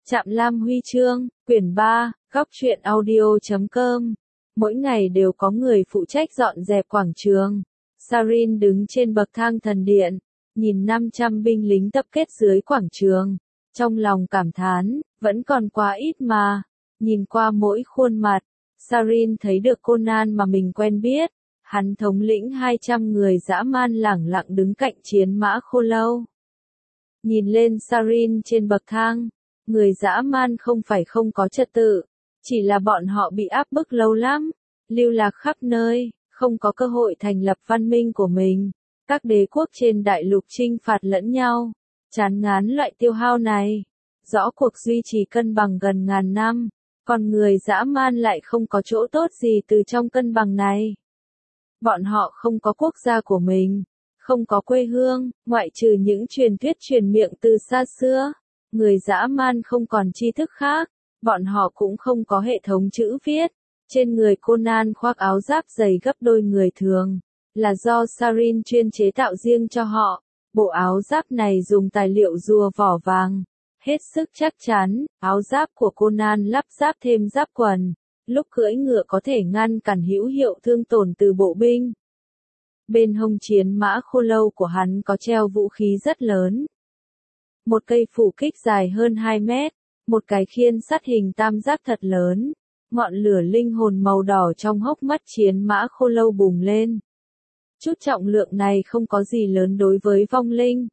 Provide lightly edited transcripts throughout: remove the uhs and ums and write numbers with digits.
Trạm Lam Huy chương, quyển 3, góc truyện audio.com. Mỗi ngày đều có người phụ trách dọn dẹp quảng trường. Sarin đứng trên bậc thang thần điện, nhìn 500 binh lính tập kết dưới quảng trường. Trong lòng cảm thán, vẫn còn quá ít mà. Nhìn qua mỗi khuôn mặt, Sarin thấy được Conan mà mình quen biết. Hắn thống lĩnh 200 người dã man lẳng lặng đứng cạnh chiến mã khô lâu. Nhìn lên Sarin trên bậc thang, người dã man không phải không có trật tự, chỉ là bọn họ bị áp bức lâu lắm, lưu lạc khắp nơi, không có cơ hội thành lập văn minh của mình. Các đế quốc trên đại lục chinh phạt lẫn nhau, chán ngán loại tiêu hao này. Rõ cuộc duy trì cân bằng gần ngàn năm, còn người dã man lại không có chỗ tốt gì từ trong cân bằng này. Bọn họ không có quốc gia của mình, không có quê hương, ngoại trừ những truyền thuyết truyền miệng từ xa xưa. Người dã man không còn tri thức khác, bọn họ cũng không có hệ thống chữ viết. Trên người Conan khoác áo giáp dày gấp đôi người thường, là do Sarin chuyên chế tạo riêng cho họ. Bộ áo giáp này dùng tài liệu rùa vỏ vàng, hết sức chắc chắn. Áo giáp của Conan lắp ráp thêm giáp quần, lúc cưỡi ngựa có thể ngăn cản hữu hiệu thương tổn từ bộ binh. Bên hông chiến mã khô lâu của hắn có treo vũ khí rất lớn. Một cây phủ kích dài hơn 2 mét, một cái khiên sắt hình tam giác thật lớn, ngọn lửa linh hồn màu đỏ trong hốc mắt chiến mã khô lâu bùng lên. Chút trọng lượng này không có gì lớn đối với vong linh.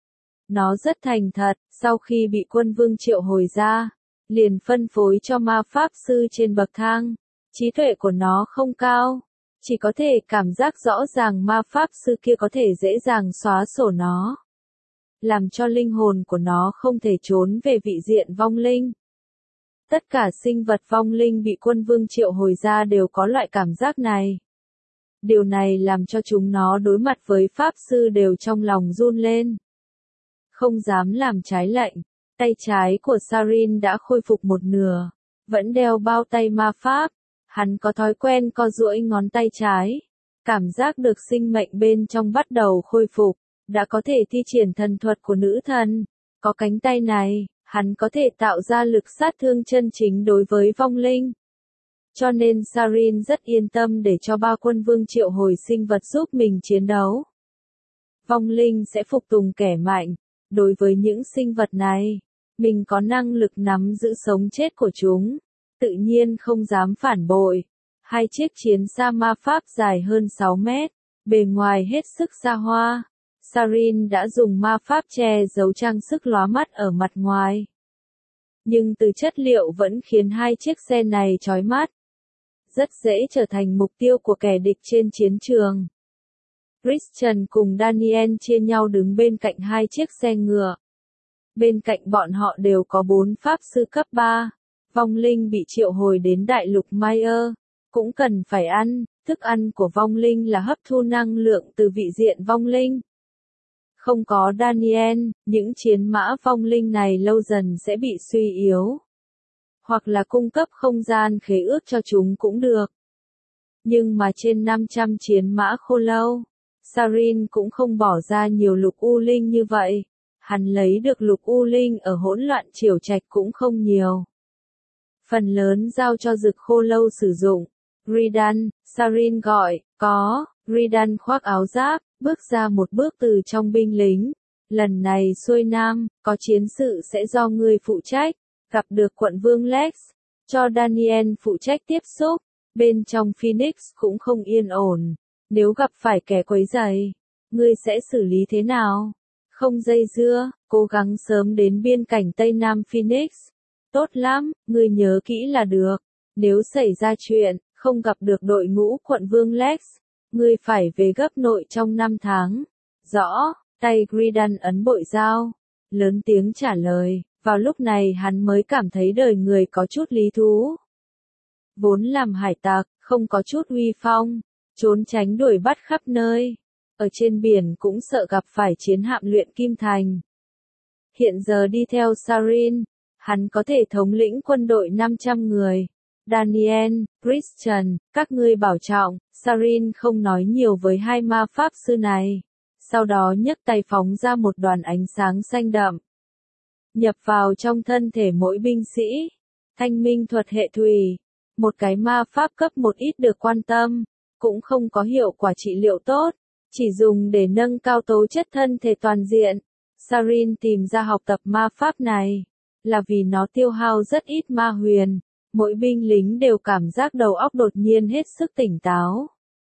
Nó rất thành thật, sau khi bị quân vương triệu hồi ra, liền phân phối cho ma pháp sư trên bậc thang. Trí tuệ của nó không cao, chỉ có thể cảm giác rõ ràng ma pháp sư kia có thể dễ dàng xóa sổ nó, làm cho linh hồn của nó không thể trốn về vị diện vong linh. Tất cả sinh vật vong linh bị quân vương triệu hồi ra đều có loại cảm giác này. Điều này làm cho chúng nó đối mặt với pháp sư đều trong lòng run lên, không dám làm trái lệnh. Tay trái của Sarin đã khôi phục một nửa, vẫn đeo bao tay ma pháp. Hắn có thói quen co duỗi ngón tay trái, cảm giác được sinh mệnh bên trong bắt đầu khôi phục, đã có thể thi triển thần thuật của nữ thần. Có cánh tay này, hắn có thể tạo ra lực sát thương chân chính đối với vong linh. Cho nên Sarin rất yên tâm để cho ba quân vương triệu hồi sinh vật giúp mình chiến đấu. Vong linh sẽ phục tùng kẻ mạnh. Đối với những sinh vật này, mình có năng lực nắm giữ sống chết của chúng, tự nhiên không dám phản bội. Hai chiếc chiến xa ma pháp dài hơn 6 mét, bề ngoài hết sức xa hoa. Sarin đã dùng ma pháp che giấu trang sức lóa mắt ở mặt ngoài, nhưng từ chất liệu vẫn khiến hai chiếc xe này chói mắt, rất dễ trở thành mục tiêu của kẻ địch trên chiến trường. Christian cùng Daniel chia nhau đứng bên cạnh hai chiếc xe ngựa. Bên cạnh bọn họ đều có 4 pháp sư cấp 3. Vong linh bị triệu hồi đến đại lục Mayer, cũng cần phải ăn. Thức ăn của vong linh là hấp thu năng lượng từ vị diện vong linh. Không có Daniel, những chiến mã vong linh này lâu dần sẽ bị suy yếu. Hoặc là cung cấp không gian khế ước cho chúng cũng được. Nhưng mà trên 500 chiến mã khô lâu, Sarin cũng không bỏ ra nhiều lục u linh như vậy. Hắn lấy được lục u linh ở hỗn loạn triều trạch cũng không nhiều. Phần lớn giao cho dực khô lâu sử dụng. Ridan, Sarin gọi, có. Ridan khoác áo giáp, bước ra một bước từ trong binh lính. Lần này xuôi nam, có chiến sự sẽ do ngươi phụ trách. Gặp được quận vương Lex, cho Daniel phụ trách tiếp xúc. Bên trong Phoenix cũng không yên ổn. Nếu gặp phải kẻ quấy rầy, ngươi sẽ xử lý thế nào? Không dây dưa, cố gắng sớm đến biên cảnh Tây Nam Phoenix. Tốt lắm, ngươi nhớ kỹ là được. Nếu xảy ra chuyện, không gặp được đội ngũ quận vương Lex, ngươi phải về gấp nội trong 5 tháng. Rõ, tay Gridan ấn bội dao, lớn tiếng trả lời. Vào lúc này hắn mới cảm thấy đời người có chút lý thú. Vốn làm hải tặc, không có chút uy phong, trốn tránh đuổi bắt khắp nơi. Ở trên biển cũng sợ gặp phải chiến hạm luyện kim thành. Hiện giờ đi theo Sarin, hắn có thể thống lĩnh quân đội 500 người. Daniel, Christian, các ngươi bảo trọng. Sarin không nói nhiều với hai ma pháp sư này. Sau đó nhấc tay phóng ra một đoàn ánh sáng xanh đậm. nhập vào trong thân thể mỗi binh sĩ. Thanh minh thuật hệ thủy, một cái ma pháp cấp 1 ít được quan tâm, cũng không có hiệu quả trị liệu tốt, chỉ dùng để nâng cao tố chất thân thể toàn diện. Sarin tìm ra học tập ma pháp này, là vì nó tiêu hao rất ít ma huyền, mỗi binh lính đều cảm giác đầu óc đột nhiên hết sức tỉnh táo.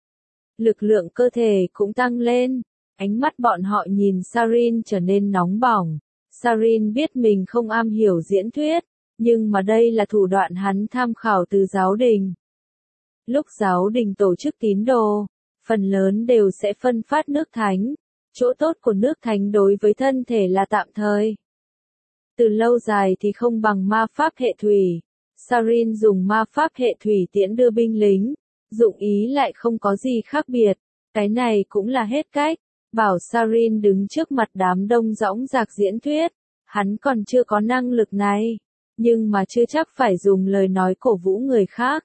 Lực lượng cơ thể cũng tăng lên, ánh mắt bọn họ nhìn Sarin trở nên nóng bỏng. Sarin biết mình không am hiểu diễn thuyết, nhưng mà đây là thủ đoạn hắn tham khảo từ giáo đình. Lúc giáo đình tổ chức tín đồ, phần lớn đều sẽ phân phát nước thánh. Chỗ tốt của nước thánh đối với thân thể là tạm thời. Từ lâu dài thì không bằng ma pháp hệ thủy. Sarin dùng ma pháp hệ thủy tiễn đưa binh lính, dụng ý lại không có gì khác biệt. Cái này cũng là hết cách. Bảo Sarin đứng trước mặt đám đông dõng dạc diễn thuyết, hắn còn chưa có năng lực này, nhưng mà chưa chắc phải dùng lời nói cổ vũ người khác.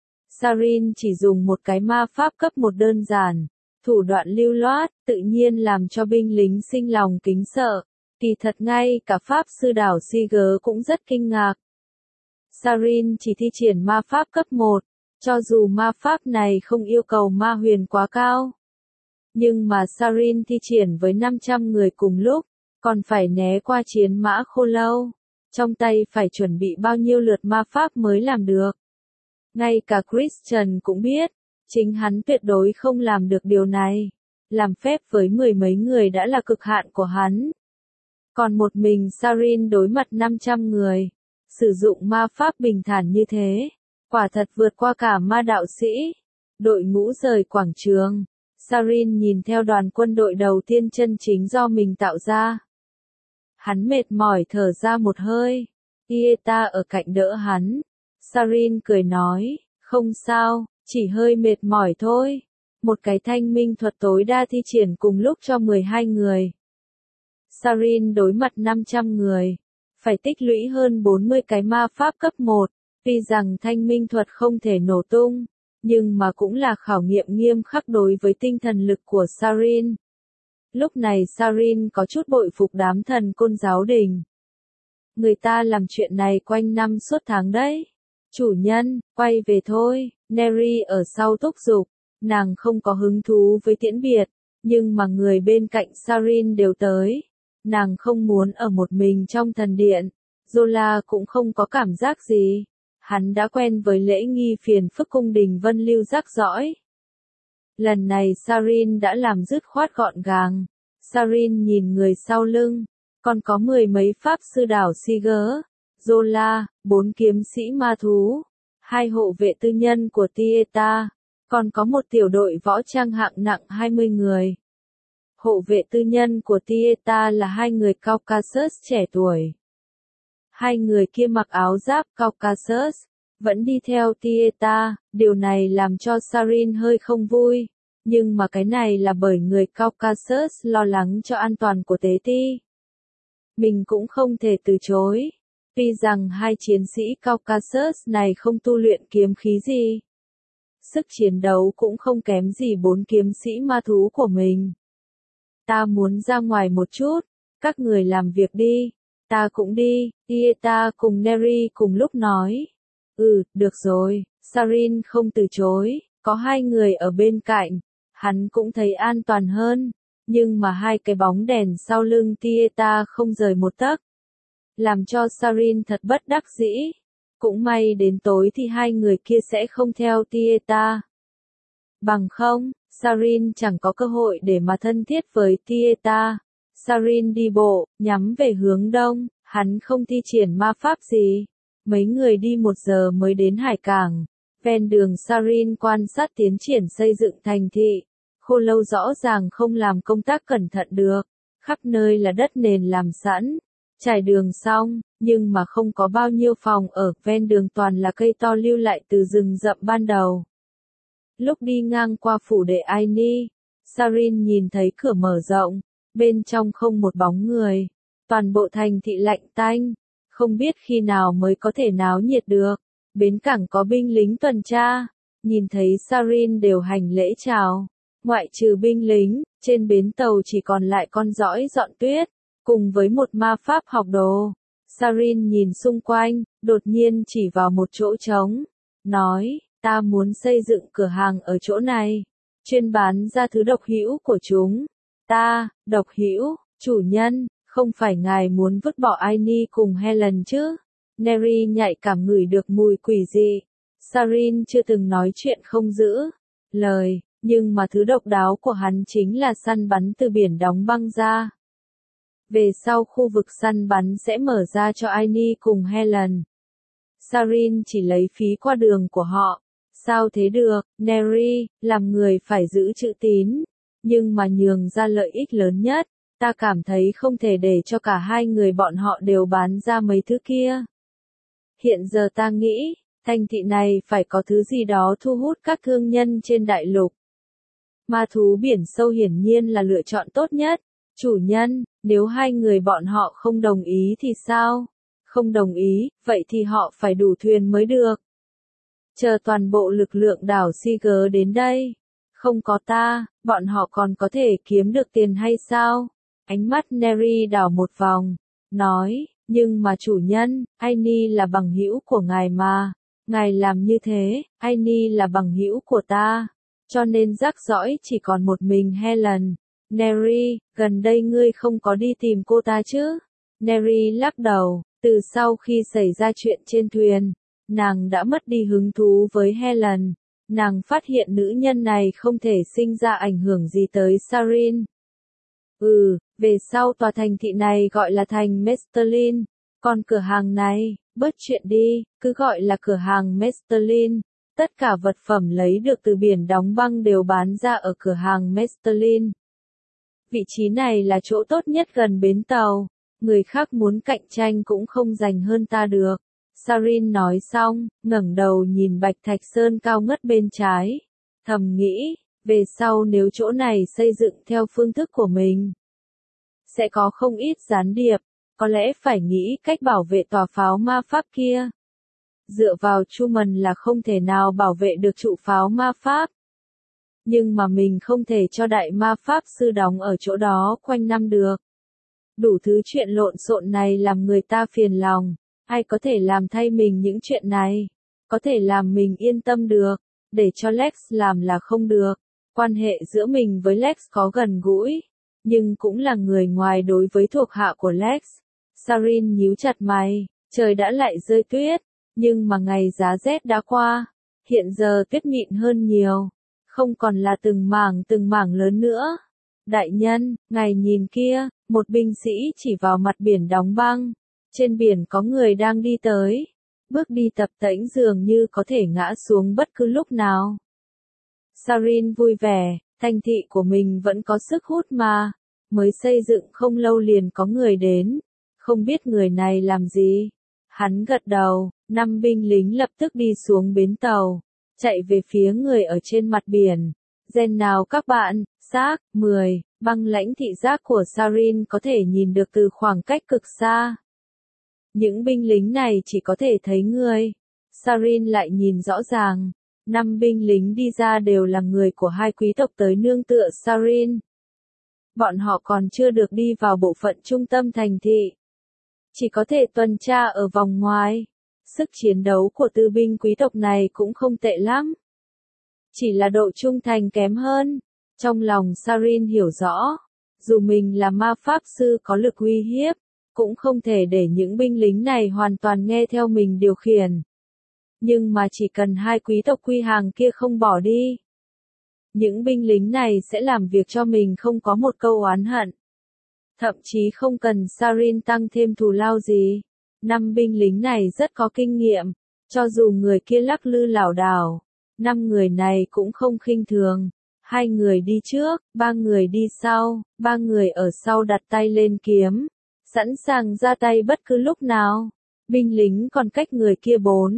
Sarin chỉ dùng một cái ma pháp cấp 1 đơn giản, thủ đoạn lưu loát, tự nhiên làm cho binh lính sinh lòng kính sợ. Kỳ thật ngay cả pháp sư đảo Siger cũng rất kinh ngạc. Sarin chỉ thi triển ma pháp cấp 1, cho dù ma pháp này không yêu cầu ma huyền quá cao. Nhưng mà Sarin thi triển với 500 người cùng lúc, còn phải né qua chiến mã khô lâu. Trong tay phải chuẩn bị bao nhiêu lượt ma pháp mới làm được. Ngay cả Christian cũng biết, chính hắn tuyệt đối không làm được điều này. Làm phép với 10 mấy người đã là cực hạn của hắn. Còn một mình Sarin đối mặt 500 người, sử dụng ma pháp bình thản như thế, quả thật vượt qua cả ma đạo sĩ. Đội ngũ rời quảng trường, Sarin nhìn theo đoàn quân đội đầu tiên chân chính do mình tạo ra. Hắn mệt mỏi thở ra một hơi, Ieta ở cạnh đỡ hắn. Sarin cười nói, không sao, chỉ hơi mệt mỏi thôi. Một cái thanh minh thuật tối đa thi triển cùng lúc cho 12 người. Sarin đối mặt 500 người, phải tích lũy hơn 40 cái ma pháp cấp 1, tuy rằng thanh minh thuật không thể nổ tung, nhưng mà cũng là khảo nghiệm nghiêm khắc đối với tinh thần lực của Sarin. Lúc này Sarin có chút bội phục đám thần côn giáo đình. Người ta làm chuyện này quanh năm suốt tháng đấy. Chủ nhân, quay về thôi. Neri ở sau thúc giục, nàng không có hứng thú với tiễn biệt, nhưng mà người bên cạnh Sarin đều tới. Nàng không muốn ở một mình trong thần điện. Zola cũng không có cảm giác gì. Hắn đã quen với lễ nghi phiền phức cung đình vân lưu rắc rõi. Lần này Sarin đã làm dứt khoát gọn gàng. Sarin nhìn người sau lưng, còn có 10 mấy pháp sư đảo Siger, Zola, 4 kiếm sĩ ma thú, 2 hộ vệ tư nhân của Tieta, còn có một tiểu đội võ trang hạng nặng 20 người. Hộ vệ tư nhân của Tieta là 2 người Caucasus trẻ tuổi. 2 người kia mặc áo giáp Caucasus, vẫn đi theo Tieta, điều này làm cho Sarin hơi không vui, nhưng mà cái này là bởi người Caucasus lo lắng cho an toàn của tế ti. Mình cũng không thể từ chối, tuy rằng 2 chiến sĩ Caucasus này không tu luyện kiếm khí gì. Sức chiến đấu cũng không kém gì 4 kiếm sĩ ma thú của mình. Ta muốn ra ngoài một chút, các người làm việc đi, ta cũng đi. Tieta cùng Neri cùng lúc nói. Được rồi, Sarin không từ chối, có 2 người ở bên cạnh, hắn cũng thấy an toàn hơn, nhưng mà 2 cái bóng đèn sau lưng Tieta không rời một tấc, làm cho Sarin thật bất đắc dĩ. Cũng may đến tối thì 2 người kia sẽ không theo Tieta. Bằng không, Sarin chẳng có cơ hội để mà thân thiết với Tieta. Sarin đi bộ, nhắm về hướng đông, hắn không thi triển ma pháp gì. Mấy người đi 1 giờ mới đến hải cảng. Ven đường Sarin quan sát tiến triển xây dựng thành thị. Khô lâu rõ ràng không làm công tác cẩn thận được. Khắp nơi là đất nền làm sẵn. Trải đường xong, nhưng mà không có bao nhiêu phòng ở. Ven đường toàn là cây to lưu lại từ rừng rậm ban đầu. Lúc đi ngang qua phủ đệ Aini, Sarin nhìn thấy cửa mở rộng. Bên trong không một bóng người. Toàn bộ thành thị lạnh tanh. Không biết khi nào mới có thể náo nhiệt được. Bến cảng có binh lính tuần tra. Nhìn thấy Sarin đều hành lễ chào. Ngoại trừ binh lính, trên bến tàu chỉ còn lại con dõi dọn tuyết. Cùng với một ma pháp học đồ. Sarin nhìn xung quanh, đột nhiên chỉ vào một chỗ trống, nói, ta muốn xây dựng cửa hàng ở chỗ này, chuyên bán ra thứ độc hữu của chúng. Ta, độc hữu, chủ nhân, không phải ngài muốn vứt bỏ Annie cùng Helen chứ? Neri nhạy cảm ngửi được mùi quỷ dị. Sarin chưa từng nói chuyện không giữ lời, nhưng mà thứ độc đáo của hắn chính là săn bắn từ biển đóng băng ra. Về sau khu vực săn bắn sẽ mở ra cho Annie cùng Helen. Sarin chỉ lấy phí qua đường của họ. Sao thế được, Neri, làm người phải giữ chữ tín, nhưng mà nhường ra lợi ích lớn nhất, ta cảm thấy không thể để cho cả hai người bọn họ đều bán ra mấy thứ kia. Hiện giờ ta nghĩ, thành thị này phải có thứ gì đó thu hút các thương nhân trên đại lục. Ma thú biển sâu hiển nhiên là lựa chọn tốt nhất. Chủ nhân, nếu hai người bọn họ không đồng ý thì sao? Không đồng ý, vậy thì họ phải đủ thuyền mới được. Chờ toàn bộ lực lượng đảo Seager đến đây. Không có ta, bọn họ còn có thể kiếm được tiền hay sao? Ánh mắt Neri đảo một vòng, nói, nhưng mà chủ nhân, Annie là bằng hữu của ngài mà. Ngài làm như thế, Annie là bằng hữu của ta. Cho nên rắc rõi chỉ còn một mình Helen. Neri, gần đây ngươi không có đi tìm cô ta chứ? Neri lắc đầu, từ sau khi xảy ra chuyện trên thuyền, nàng đã mất đi hứng thú với Helen. Nàng phát hiện nữ nhân này không thể sinh ra ảnh hưởng gì tới Sarin. Về sau tòa thành thị này gọi là thành Mesterlin. Còn cửa hàng này, bớt chuyện đi, cứ gọi là cửa hàng Mesterlin. Tất cả vật phẩm lấy được từ biển đóng băng đều bán ra ở cửa hàng Mesterlin. Vị trí này là chỗ tốt nhất gần bến tàu. Người khác muốn cạnh tranh cũng không giành hơn ta được. Sarin nói xong, ngẩng đầu nhìn Bạch Thạch Sơn cao ngất bên trái. Thầm nghĩ, về sau nếu chỗ này xây dựng theo phương thức của mình, sẽ có không ít gián điệp, có lẽ phải nghĩ cách bảo vệ tòa pháo ma pháp kia. Dựa vào Truman là không thể nào bảo vệ được trụ pháo ma pháp. Nhưng mà mình không thể cho đại ma pháp sư đóng ở chỗ đó quanh năm được. Đủ thứ chuyện lộn xộn này làm người ta phiền lòng. Ai có thể làm thay mình những chuyện này? Có thể làm mình yên tâm được. Để cho Lex làm là không được. Quan hệ giữa mình với Lex có gần gũi. Nhưng cũng là người ngoài đối với thuộc hạ của Lex. Sarin nhíu chặt mày. Trời đã lại rơi tuyết. Nhưng mà ngày giá rét đã qua. Hiện giờ tuyết mịn hơn nhiều. Không còn là từng mảng lớn nữa. Đại nhân, ngài nhìn kia, một binh sĩ chỉ vào mặt biển đóng băng. Trên biển có người đang đi tới. Bước đi tập tễnh dường như có thể ngã xuống bất cứ lúc nào. Sarin vui vẻ, thành thị của mình vẫn có sức hút mà. Mới xây dựng không lâu liền có người đến. Không biết người này làm gì. Hắn gật đầu, 5 binh lính lập tức đi xuống bến tàu. Chạy về phía người ở trên mặt biển. Gen nào các bạn, xác, 10, băng lãnh thị giác của Sarin có thể nhìn được từ khoảng cách cực xa. Những binh lính này chỉ có thể thấy người. Sarin lại nhìn rõ ràng. 5 binh lính đi ra đều là người của hai quý tộc tới nương tựa Sarin. Bọn họ còn chưa được đi vào bộ phận trung tâm thành thị. Chỉ có thể tuần tra ở vòng ngoài. Sức chiến đấu của tư binh quý tộc này cũng không tệ lắm. Chỉ là độ trung thành kém hơn. Trong lòng Sarin hiểu rõ. Dù mình là ma pháp sư có lực uy hiếp, cũng không thể để những binh lính này hoàn toàn nghe theo mình điều khiển. Nhưng mà chỉ cần hai quý tộc quy hàng kia không bỏ đi, những binh lính này sẽ làm việc cho mình không có một câu oán hận. Thậm chí không cần Sarin tăng thêm thù lao gì. 5 binh lính này rất có kinh nghiệm. Cho dù người kia lắc lư lảo đảo, 5 người này cũng không khinh thường. 2 người đi trước, 3 người đi sau, 3 người ở sau đặt tay lên kiếm. Sẵn sàng ra tay bất cứ lúc nào. Binh lính còn cách người kia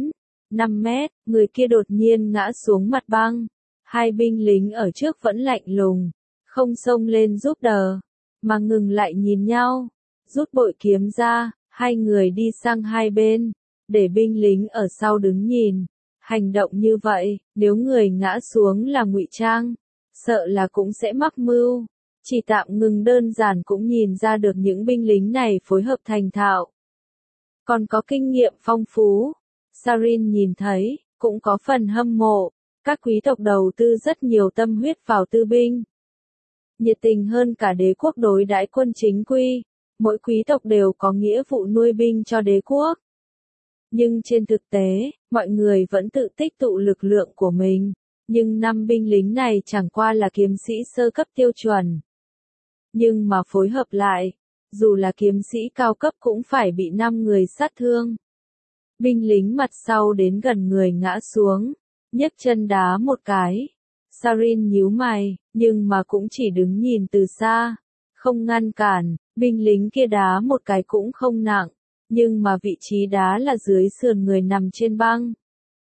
5 mét, người kia đột nhiên ngã xuống mặt băng. 2 binh lính ở trước vẫn lạnh lùng, không xông lên giúp đỡ, mà ngừng lại nhìn nhau. Rút bội kiếm ra, 2 người đi sang hai bên, để binh lính ở sau đứng nhìn. Hành động như vậy, nếu người ngã xuống là ngụy trang, sợ là cũng sẽ mắc mưu. Chỉ tạm ngừng đơn giản cũng nhìn ra được những binh lính này phối hợp thành thạo. còn có kinh nghiệm phong phú. Sarin nhìn thấy, cũng có phần hâm mộ, các quý tộc đầu tư rất nhiều tâm huyết vào tư binh. Nhiệt tình hơn cả đế quốc đối đãi quân chính quy, mỗi quý tộc đều có nghĩa vụ nuôi binh cho đế quốc. Nhưng trên thực tế, mọi người vẫn tự tích tụ lực lượng của mình, nhưng 5 binh lính này chẳng qua là kiếm sĩ sơ cấp tiêu chuẩn. Nhưng mà phối hợp lại, dù là kiếm sĩ cao cấp cũng phải bị 5 người sát thương. Binh lính mặt sau đến gần người ngã xuống, nhấc chân đá một cái. Sarin nhíu mày, nhưng mà cũng chỉ đứng nhìn từ xa, không ngăn cản, binh lính kia đá một cái cũng không nặng, nhưng mà vị trí đá là dưới sườn người nằm trên băng.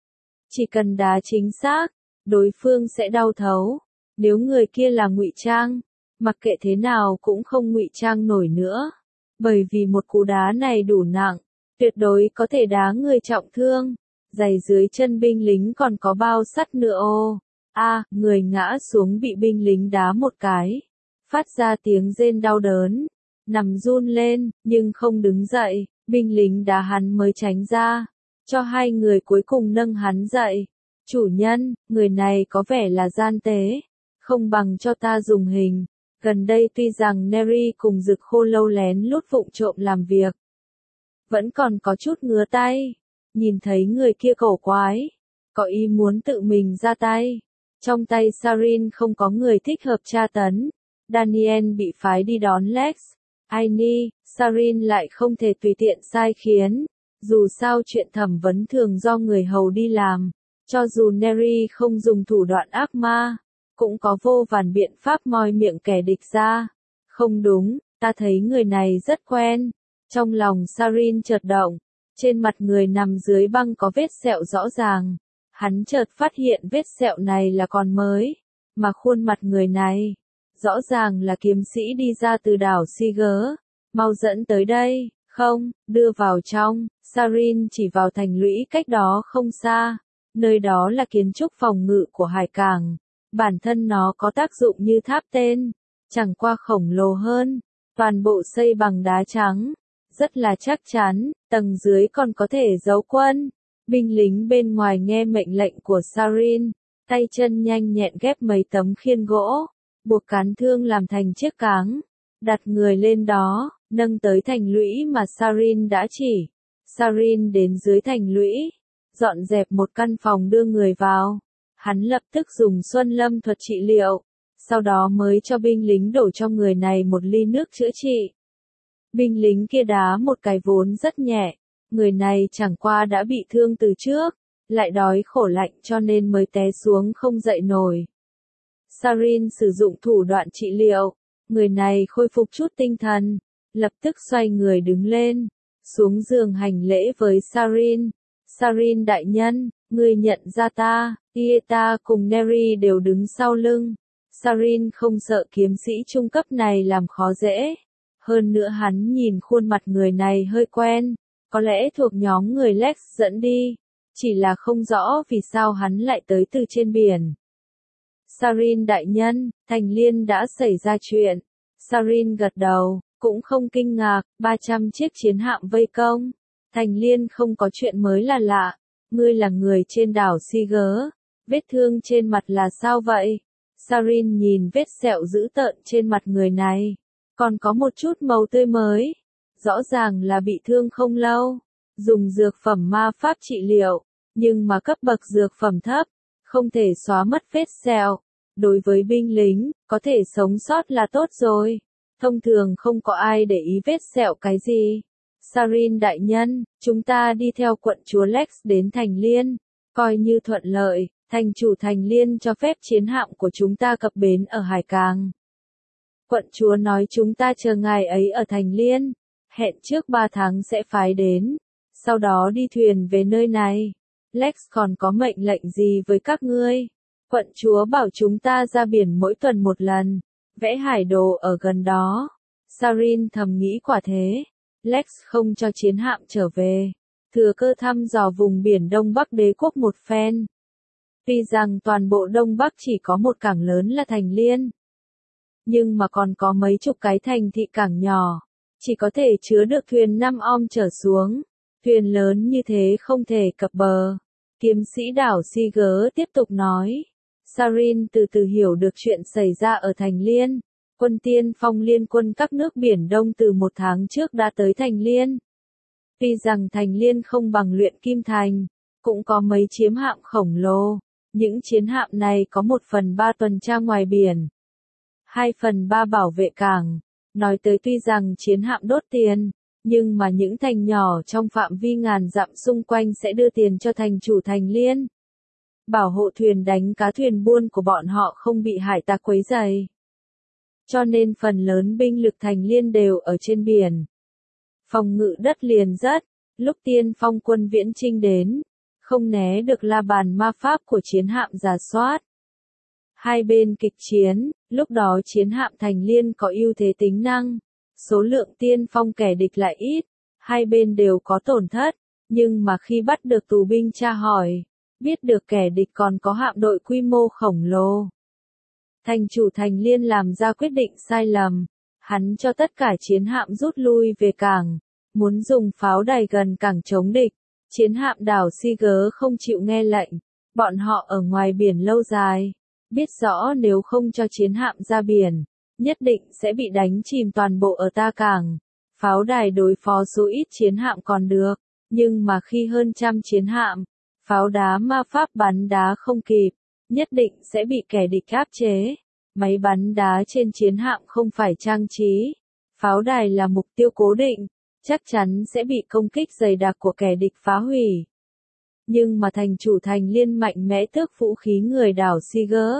Chỉ cần đá chính xác, đối phương sẽ đau thấu. Nếu người kia là ngụy trang, mặc kệ thế nào cũng không ngụy trang nổi nữa, bởi vì một cú đá này đủ nặng, tuyệt đối có thể đá người trọng thương. Giày dưới chân binh lính còn có bao sắt nữa ô. Người ngã xuống bị binh lính đá một cái, phát ra tiếng rên đau đớn, nằm run lên, nhưng không đứng dậy, binh lính đá hắn mới tránh ra, cho hai người cuối cùng nâng hắn dậy. Chủ nhân, người này có vẻ là gian tế, không bằng cho ta dùng hình. Gần đây tuy rằng Neri cùng Dực Khô Lâu lén lút vụng trộm làm việc, vẫn còn có chút ngứa tay. Nhìn thấy người kia cổ quái, có ý muốn tự mình ra tay. Trong tay Sarin không có người thích hợp tra tấn. Daniel bị phái đi đón Lex. Aini, Sarin lại không thể tùy tiện sai khiến. Dù sao chuyện thẩm vấn thường do người hầu đi làm. Cho dù Neri không dùng thủ đoạn ác ma, cũng có vô vàn biện pháp moi miệng kẻ địch ra. Không đúng, ta thấy người này rất quen. Trong lòng Sarin chợt động. Trên mặt người nằm dưới băng có vết sẹo rõ ràng. Hắn chợt phát hiện vết sẹo này là còn mới, mà khuôn mặt người này, rõ ràng là kiếm sĩ đi ra từ đảo Siger. Mau dẫn tới đây, không, đưa vào trong. Sarin chỉ vào thành lũy cách đó không xa. Nơi đó là kiến trúc phòng ngự của hải cảng. Bản thân nó có tác dụng như tháp tên, chẳng qua khổng lồ hơn. Toàn bộ xây bằng đá trắng, rất là chắc chắn, tầng dưới còn có thể giấu quân. Binh lính bên ngoài nghe mệnh lệnh của Sarin, tay chân nhanh nhẹn ghép mấy tấm khiên gỗ, buộc cán thương làm thành chiếc cáng, đặt người lên đó, nâng tới thành lũy mà Sarin đã chỉ. Sarin đến dưới thành lũy, dọn dẹp một căn phòng đưa người vào. Hắn lập tức dùng Xuân Lâm thuật trị liệu, sau đó mới cho binh lính đổ cho người này một ly nước chữa trị. Binh lính kia đá một cái vốn rất nhẹ, người này chẳng qua đã bị thương từ trước, lại đói khổ lạnh cho nên mới té xuống không dậy nổi. Sarin sử dụng thủ đoạn trị liệu, người này khôi phục chút tinh thần, lập tức xoay người đứng lên, xuống giường hành lễ với Sarin. Sarin đại nhân, ngươi nhận ra ta, Ieta cùng Neri đều đứng sau lưng. Sarin không sợ kiếm sĩ trung cấp này làm khó dễ. Hơn nữa hắn nhìn khuôn mặt người này hơi quen, có lẽ thuộc nhóm người Lex dẫn đi, chỉ là không rõ vì sao hắn lại tới từ trên biển. Sarin đại nhân, Thành Liên đã xảy ra chuyện. Sarin gật đầu, cũng không kinh ngạc, 300 chiếc chiến hạm vây công. Thành Liên không có chuyện mới là lạ. Ngươi là người trên đảo Siger, vết thương trên mặt là sao vậy? Sarin nhìn vết sẹo dữ tợn trên mặt người này, còn có một chút màu tươi mới, rõ ràng là bị thương không lâu, dùng dược phẩm ma pháp trị liệu, nhưng mà cấp bậc dược phẩm thấp, không thể xóa mất vết sẹo. Đối với binh lính, có thể sống sót là tốt rồi, thông thường không có ai để ý vết sẹo cái gì. Sarin đại nhân, chúng ta đi theo quận chúa Lex đến Thành Liên, coi như thuận lợi, thành chủ Thành Liên cho phép chiến hạm của chúng ta cập bến ở hải cảng. Quận chúa nói chúng ta chờ ngài ấy ở Thành Liên, hẹn trước 3 tháng sẽ phái đến, sau đó đi thuyền về nơi này. Lex còn có mệnh lệnh gì với các ngươi? Quận chúa bảo chúng ta ra biển mỗi tuần một lần, vẽ hải đồ ở gần đó. Sarin thầm nghĩ quả thế. Lex không cho chiến hạm trở về, thừa cơ thăm dò vùng biển Đông Bắc đế quốc một phen. Tuy rằng toàn bộ Đông Bắc chỉ có một cảng lớn là Thành Liên, nhưng mà còn có mấy chục cái thành thị cảng nhỏ, chỉ có thể chứa được thuyền 5 om trở xuống. Thuyền lớn như thế không thể cập bờ. Kiếm sĩ đảo Siger tiếp tục nói. Sarin từ từ hiểu được chuyện xảy ra ở Thành Liên. Quân tiên phong liên quân các nước Biển Đông từ 1 tháng trước đã tới Thành Liên. Tuy rằng Thành Liên không bằng Luyện Kim Thành, cũng có mấy chiến hạm khổng lồ. Những chiến hạm này có 1/3 tuần tra ngoài biển, 2/3 bảo vệ cảng. Nói tới tuy rằng chiến hạm đốt tiền, nhưng mà những thành nhỏ trong phạm vi ngàn dặm xung quanh sẽ đưa tiền cho thành chủ Thành Liên. Bảo hộ thuyền đánh cá thuyền buôn của bọn họ không bị hải tặc quấy rầy. Cho nên phần lớn binh lực Thành Liên đều ở trên biển. Phòng ngự đất liền rất, lúc tiên phong quân viễn chinh đến, không né được la bàn ma pháp của chiến hạm rà soát. Hai bên kịch chiến, lúc đó chiến hạm Thành Liên có ưu thế tính năng, số lượng tiên phong kẻ địch lại ít, hai bên đều có tổn thất, nhưng mà khi bắt được tù binh tra hỏi, biết được kẻ địch còn có hạm đội quy mô khổng lồ. Thành chủ Thành Liên làm ra quyết định sai lầm, hắn cho tất cả chiến hạm rút lui về cảng, muốn dùng pháo đài gần cảng chống địch. Chiến hạm đảo Siger không chịu nghe lệnh, bọn họ ở ngoài biển lâu dài, biết rõ nếu không cho chiến hạm ra biển, nhất định sẽ bị đánh chìm toàn bộ ở ta cảng. Pháo đài đối phó số ít chiến hạm còn được, nhưng mà khi hơn trăm chiến hạm, pháo đá ma pháp bắn đá không kịp, nhất định sẽ bị kẻ địch áp chế. Máy bắn đá trên chiến hạm không phải trang trí, pháo đài là mục tiêu cố định, chắc chắn sẽ bị công kích dày đặc của kẻ địch phá hủy. Nhưng mà thành chủ Thành Liên mạnh mẽ tước vũ khí người đảo Siger.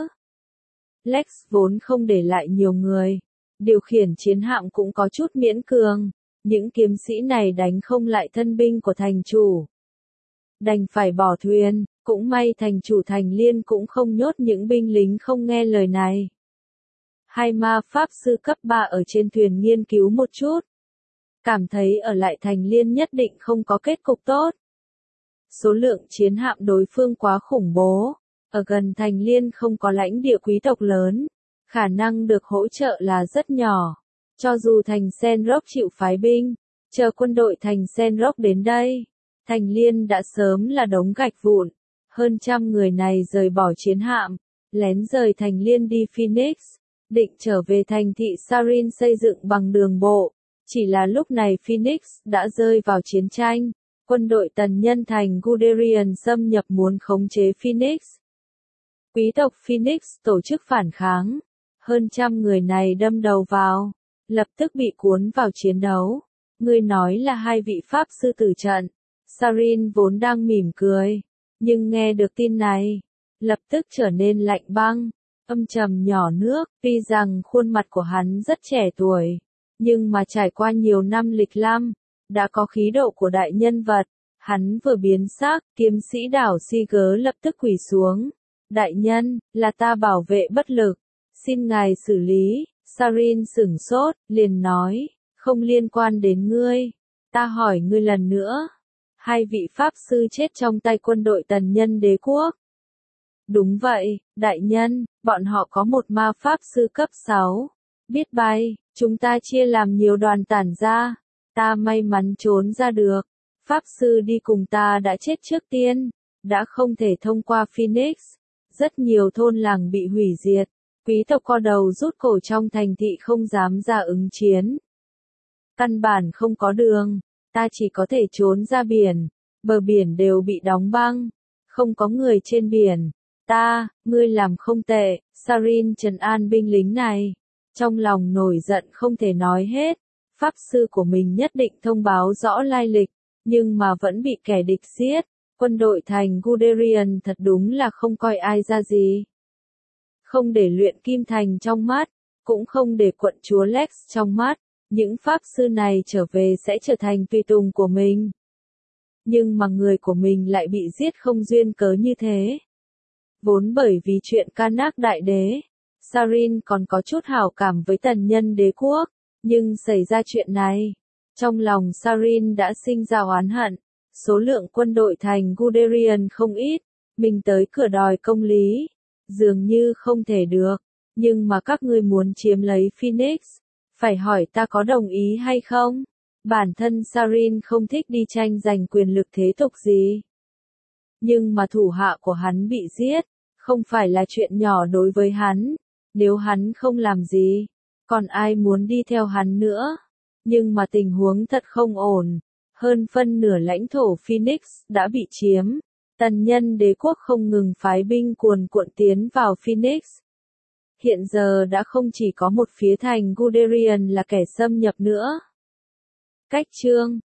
Lex vốn không để lại nhiều người, điều khiển chiến hạm cũng có chút miễn cường, những kiếm sĩ này đánh không lại thân binh của thành chủ. Đành phải bỏ thuyền, cũng may thành chủ Thành Liên cũng không nhốt những binh lính không nghe lời này. Hai ma pháp sư cấp 3 ở trên thuyền nghiên cứu một chút, cảm thấy ở lại Thành Liên nhất định không có kết cục tốt. Số lượng chiến hạm đối phương quá khủng bố, ở gần Thành Liên không có lãnh địa quý tộc lớn, khả năng được hỗ trợ là rất nhỏ. Cho dù thành Senrock chịu phái binh, chờ quân đội thành Senrock đến đây, Thành Liên đã sớm là đống gạch vụn. Hơn trăm người này rời bỏ chiến hạm, lén rời Thành Liên đi Phoenix, định trở về thành thị Sarin xây dựng bằng đường bộ. Chỉ là lúc này Phoenix đã rơi vào chiến tranh, quân đội tần nhân thành Guderian xâm nhập muốn khống chế Phoenix. Quý tộc Phoenix tổ chức phản kháng, hơn trăm người này đâm đầu vào, lập tức bị cuốn vào chiến đấu. Ngươi nói là hai vị pháp sư tử trận. Sarin vốn đang mỉm cười, nhưng nghe được tin này, lập tức trở nên lạnh băng, âm trầm nhỏ nước. Tuy rằng khuôn mặt của hắn rất trẻ tuổi, nhưng mà trải qua nhiều năm lịch lam, đã có khí độ của đại nhân vật. Hắn vừa biến sắc, kiếm sĩ đảo Siger lập tức quỳ xuống. Đại nhân, là ta bảo vệ bất lực, xin ngài xử lý. Sarin sửng sốt, liền nói, không liên quan đến ngươi. Ta hỏi ngươi lần nữa, hai vị pháp sư chết trong tay quân đội tần nhân đế quốc. Đúng vậy, đại nhân, bọn họ có một ma pháp sư cấp 6, biết bay, chúng ta chia làm nhiều đoàn tản ra, ta may mắn trốn ra được. Pháp sư đi cùng ta đã chết trước tiên, đã không thể thông qua Phoenix, rất nhiều thôn làng bị hủy diệt, quý tộc co đầu rút cổ trong thành thị không dám ra ứng chiến. Căn bản không có đường, ta chỉ có thể trốn ra biển, bờ biển đều bị đóng băng, không có người trên biển. Ngươi làm không tệ. Sarin trấn an binh lính này, trong lòng nổi giận không thể nói hết, pháp sư của mình nhất định thông báo rõ lai lịch, nhưng mà vẫn bị kẻ địch giết. Quân đội thành Guderian thật đúng là không coi ai ra gì. Không để Luyện Kim Thành trong mắt, cũng không để quận chúa Lex trong mắt, những pháp sư này trở về sẽ trở thành tùy tùng của mình. Nhưng mà người của mình lại bị giết không duyên cớ như thế. Vốn bởi vì chuyện Karnak đại đế, Sarin còn có chút hảo cảm với tần nhân đế quốc, nhưng xảy ra chuyện này, trong lòng Sarin đã sinh ra oán hận. Số lượng quân đội thành Guderian không ít, mình tới cửa đòi công lý, dường như không thể được, nhưng mà các ngươi muốn chiếm lấy Phoenix, phải hỏi ta có đồng ý hay không? Bản thân Sarin không thích đi tranh giành quyền lực thế tục gì. Nhưng mà thủ hạ của hắn bị giết, không phải là chuyện nhỏ đối với hắn. Nếu hắn không làm gì, còn ai muốn đi theo hắn nữa. Nhưng mà tình huống thật không ổn. Hơn phân nửa lãnh thổ Phoenix đã bị chiếm. Tần nhân đế quốc không ngừng phái binh cuồn cuộn tiến vào Phoenix. Hiện giờ đã không chỉ có một phía thành Guderian là kẻ xâm nhập nữa. Cách chương